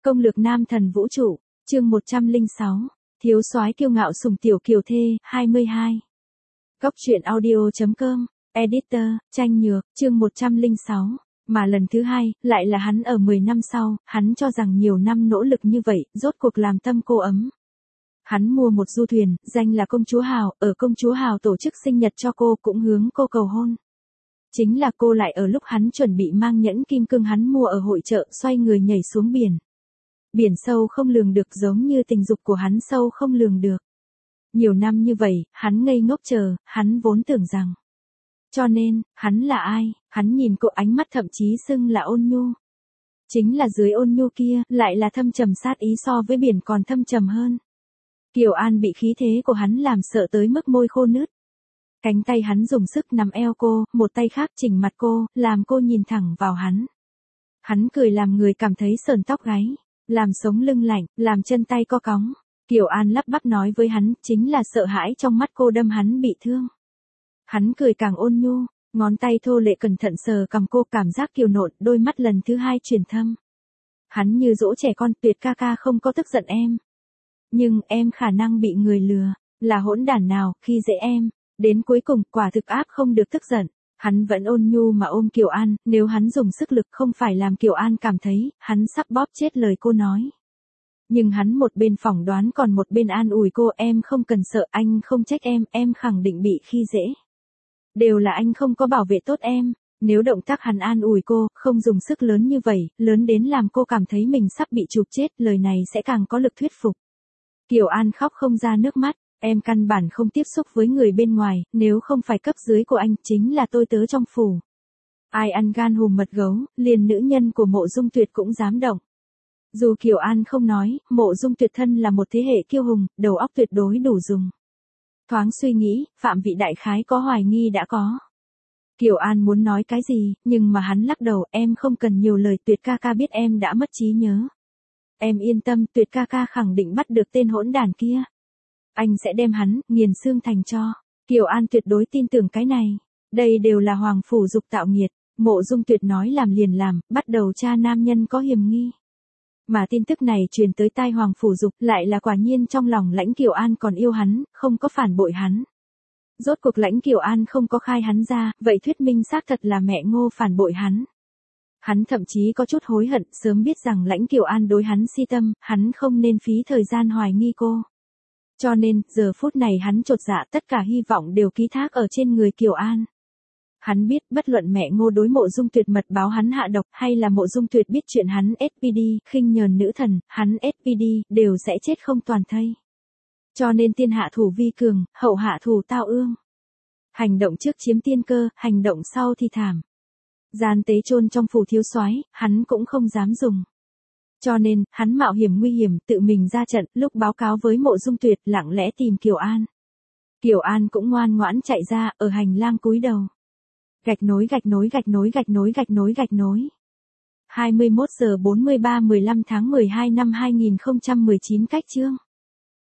Công lược nam thần vũ trụ, chương 106, thiếu soái kiêu ngạo sùng tiểu kiều thê, 22. Góc truyện audio.com, editor, Tranh Nhược, chương 106. Mà lần thứ hai, lại là hắn ở 10 năm sau, hắn cho rằng nhiều năm nỗ lực như vậy, rốt cuộc làm tâm cô ấm. Hắn mua một du thuyền, danh là Công Chúa Hào, ở Công Chúa Hào tổ chức sinh nhật cho cô, cũng hướng cô cầu hôn. Chính là cô lại ở lúc hắn chuẩn bị mang nhẫn kim cương hắn mua ở hội chợ, xoay người nhảy xuống biển. Biển sâu không lường được, giống như tình dục của hắn sâu không lường được. Nhiều năm như vậy, hắn ngây ngốc chờ, hắn vốn tưởng rằng. Cho nên, hắn là ai? Hắn nhìn cô, ánh mắt thậm chí xưng là ôn nhu. Chính là dưới ôn nhu kia, lại là thâm trầm sát ý, so với biển còn thâm trầm hơn. Kiều An bị khí thế của hắn làm sợ tới mức môi khô nứt. Cánh tay hắn dùng sức nắm eo cô, một tay khác chỉnh mặt cô, làm cô nhìn thẳng vào hắn. Hắn cười làm người cảm thấy sởn tóc gáy, làm sống lưng lạnh, làm chân tay co cóng. Kiều An lắp bắp nói với hắn, chính là sợ hãi trong mắt cô đâm hắn bị thương. Hắn cười càng ôn nhu, ngón tay thô lệ cẩn thận sờ cằm cô, cảm giác kiều nộn, đôi mắt lần thứ hai chuyển thâm. Hắn như dỗ trẻ con, Tuyệt ca ca không có tức giận em. Nhưng em khả năng bị người lừa, là hỗn đản nào, khi dễ em. Đến cuối cùng, quả thực áp không được tức giận. Hắn vẫn ôn nhu mà ôm Kiều An, nếu hắn dùng sức lực không phải làm Kiều An cảm thấy, hắn sắp bóp chết lời cô nói. Nhưng hắn một bên phỏng đoán còn một bên an ủi cô, em không cần sợ, anh không trách em khẳng định bị khi dễ. Đều là anh không có bảo vệ tốt em. Nếu động tác hắn an ủi cô, không dùng sức lớn như vậy, lớn đến làm cô cảm thấy mình sắp bị chụp chết, lời này sẽ càng có lực thuyết phục. Kiều An khóc không ra nước mắt. Em căn bản không tiếp xúc với người bên ngoài, nếu không phải cấp dưới của anh, chính là tôi tớ trong phủ. Ai ăn gan hùm mật gấu, liền nữ nhân của Mộ Dung Tuyệt cũng dám động. Dù Kiều An không nói, Mộ Dung Tuyệt thân là một thế hệ kiêu hùng, đầu óc tuyệt đối đủ dùng. Thoáng suy nghĩ, phạm vị đại khái có hoài nghi đã có. Kiều An muốn nói cái gì, nhưng mà hắn lắc đầu, em không cần nhiều lời, Tuyệt ca ca biết em đã mất trí nhớ. Em yên tâm, Tuyệt ca ca khẳng định bắt được tên hỗn đản kia. Anh sẽ đem hắn, nghiền xương thành tro. Kiều An tuyệt đối tin tưởng cái này. Đây đều là Hoàng Phủ Dục tạo nghiệt. Mộ Dung Tuyệt nói làm liền làm, bắt đầu tra nam nhân có hiểm nghi. Mà tin tức này truyền tới tai Hoàng Phủ Dục, lại là quả nhiên trong lòng Lãnh Kiều An còn yêu hắn, không có phản bội hắn. Rốt cuộc Lãnh Kiều An không có khai hắn ra, vậy thuyết minh xác thật là mẹ Ngô phản bội hắn. Hắn thậm chí có chút hối hận, sớm biết rằng Lãnh Kiều An đối hắn si tâm, hắn không nên phí thời gian hoài nghi cô. Cho nên, giờ phút này hắn chột dạ, tất cả hy vọng đều ký thác ở trên người Kiều An. Hắn biết, bất luận mẹ Ngô đối Mộ Dung Tuyệt mật báo hắn hạ độc, hay là Mộ Dung Tuyệt biết chuyện hắn SPD, khinh nhờn nữ thần, hắn SPD, đều sẽ chết không toàn thây. Cho nên tiên hạ thủ vi cường, hậu hạ thủ tao ương. Hành động trước chiếm tiên cơ, hành động sau thì thảm. Gian tế chôn trong phủ thiếu soái, hắn cũng không dám dùng. Cho nên, hắn mạo hiểm nguy hiểm, tự mình ra trận, lúc báo cáo với Mộ Dung Tuyệt, lặng lẽ tìm Kiều An. Kiều An cũng ngoan ngoãn chạy ra, ở hành lang cúi đầu. Gạch nối. 21 giờ 43 15 tháng 12 năm 2019 cách chương.